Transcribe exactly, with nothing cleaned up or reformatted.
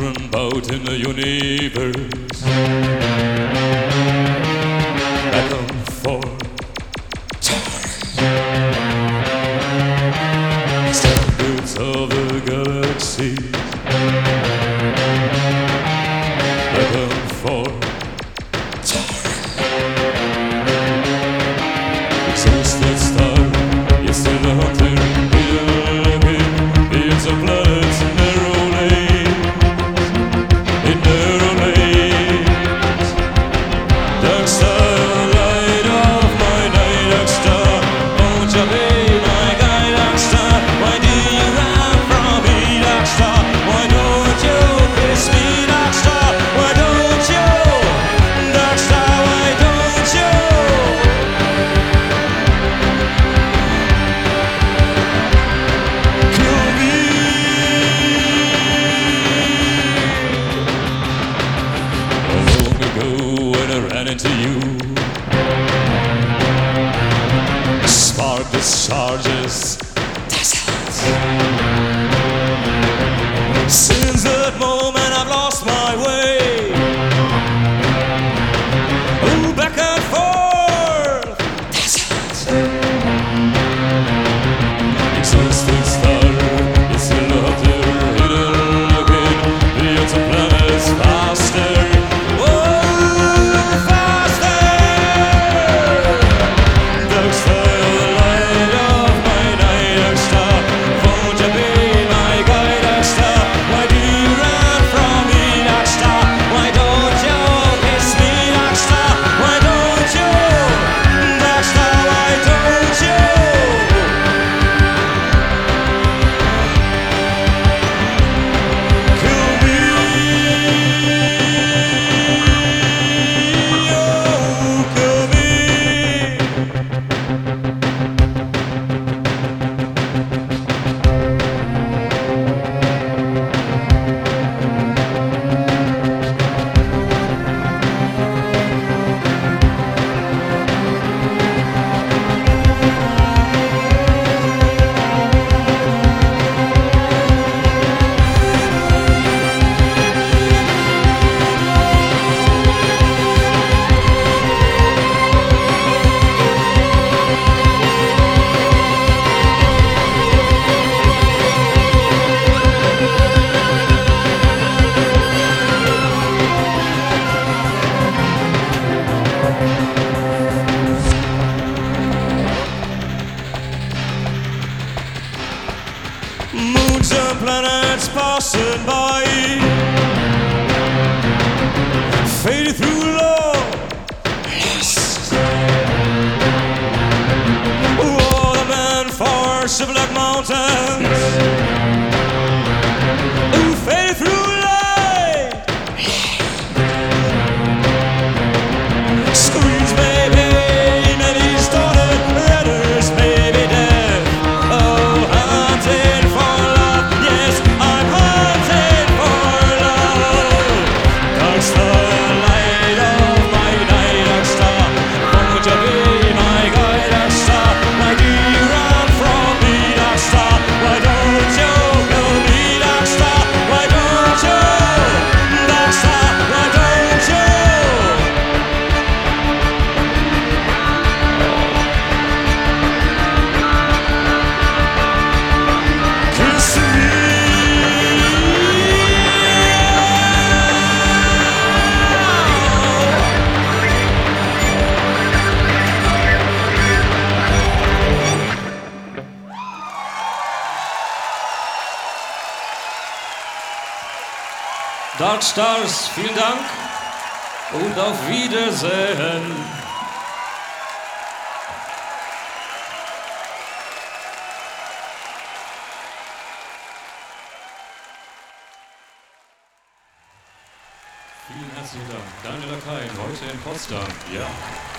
roundabout in the universe. Back and forth, standards of the galaxy. Back and forth, exhausted star, you're still a hunter, hidden looking, billions of planets in narrow lanes, in narrow lanes. Dark star, light of my night, dark star, won't you be my guide, dark star? Why do you run from me, dark star? Why don't you kiss me, dark star? Why don't you, dark star? Why don't you? Into you, spark discharges dazzles. Since that moment I've lost my way. Oh, back and forth dazzles. Exhausted star, it's still up there, hidden looking, billions of planets faster. Moons and planets passing by, faded through love, lust. Oh, the man force of black mountains, who faded through light. Screens, baby, many started letters, baby, death. Oh, hunting for love, yes, I'm hunting for love. Dark star, light of my night, dark star, won't you be my guide, dark star? Why do you run from me, dark star? Why don't you go me, dark star? Why don't you, dark star? Why don't you? Kiss me. Dark Stars, vielen Dank und auf Wiedersehen. Vielen herzlichen Dank. Daniel Lakaien, heute in Potsdam. Ja.